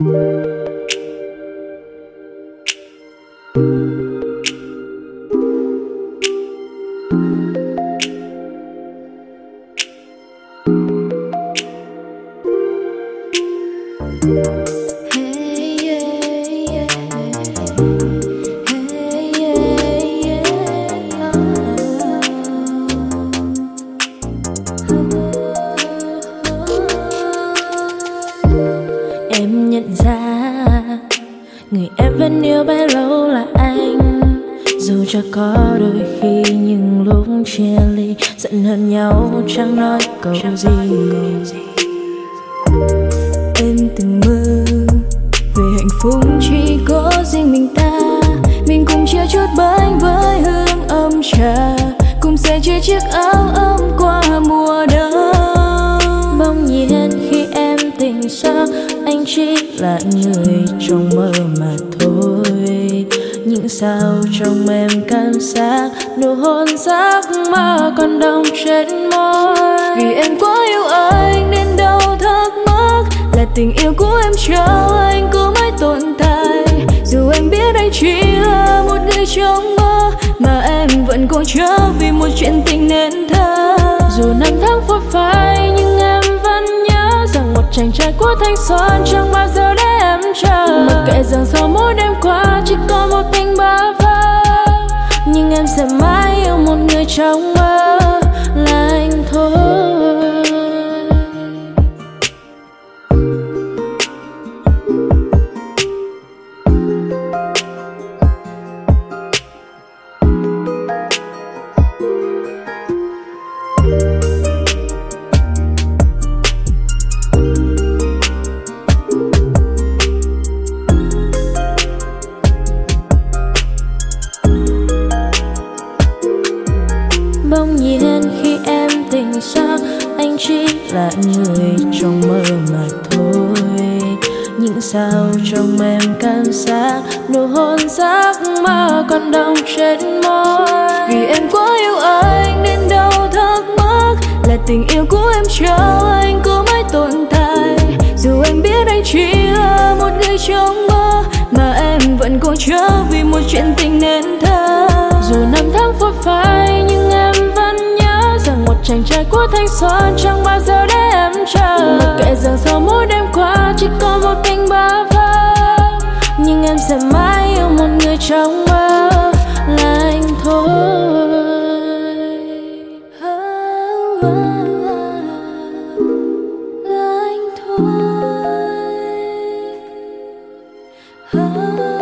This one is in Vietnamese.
Em nhận ra người em vẫn yêu bấy lâu là anh. Dù cho có đôi khi những lúc chia ly, giận hờn nhau chẳng nói câu gì. Em từng mơ về hạnh phúc chỉ có riêng mình ta, mình cùng chia chút bánh với hương ấm trà, cùng sẻ chia chiếc áo ấm qua mùa đông. Bỗng nhiên khi em tỉnh giấc, anh chỉ là người trong mơ mà thôi. Nhưng sao trong em cảm giác nụ hôn giấc mơ còn đọng trên môi. Vì em quá yêu anh nên đau thắc mắc, là tình yêu của em cho anh cứ mãi tồn tại. Dù em biết anh chỉ là một người trong mơ, mà em vẫn còn chờ vì một chuyện tình nên thơ. Dù năm tháng phôi phai nhưng em vẫn nhớ rằng một chàng trai của thanh xuân chẳng bao giờ để em chờ. Mặc kệ rằng sau mỗi đêm qua chỉ có một tình bơ vơ, nhưng em sẽ mãi yêu một người trong mơ là anh thôi. Bỗng nhiên khi em tỉnh giấc, anh chỉ là người trong mơ mà thôi. Nhưng sao trong em cảm giác nụ hôn giấc mơ còn đọng trên môi. Vì em quá yêu anh nên đau thắc mắc, là tình yêu của em cho anh cứ mãi tồn tại. Dù em biết anh chỉ là một người trong mơ, mà em vẫn còn chờ vì một chuyện tình nên thơ. Dù năm tháng phôi phai nhưng em vẫn nhớ rằng một chàng trai của thanh xuân chẳng bao giờ để em chờ. Mặc kệ rằng sau mỗi đêm qua chỉ có một tình bơ vơ, nhưng em sẽ mãi yêu một người trong mơ là anh thôi. Là anh thôi.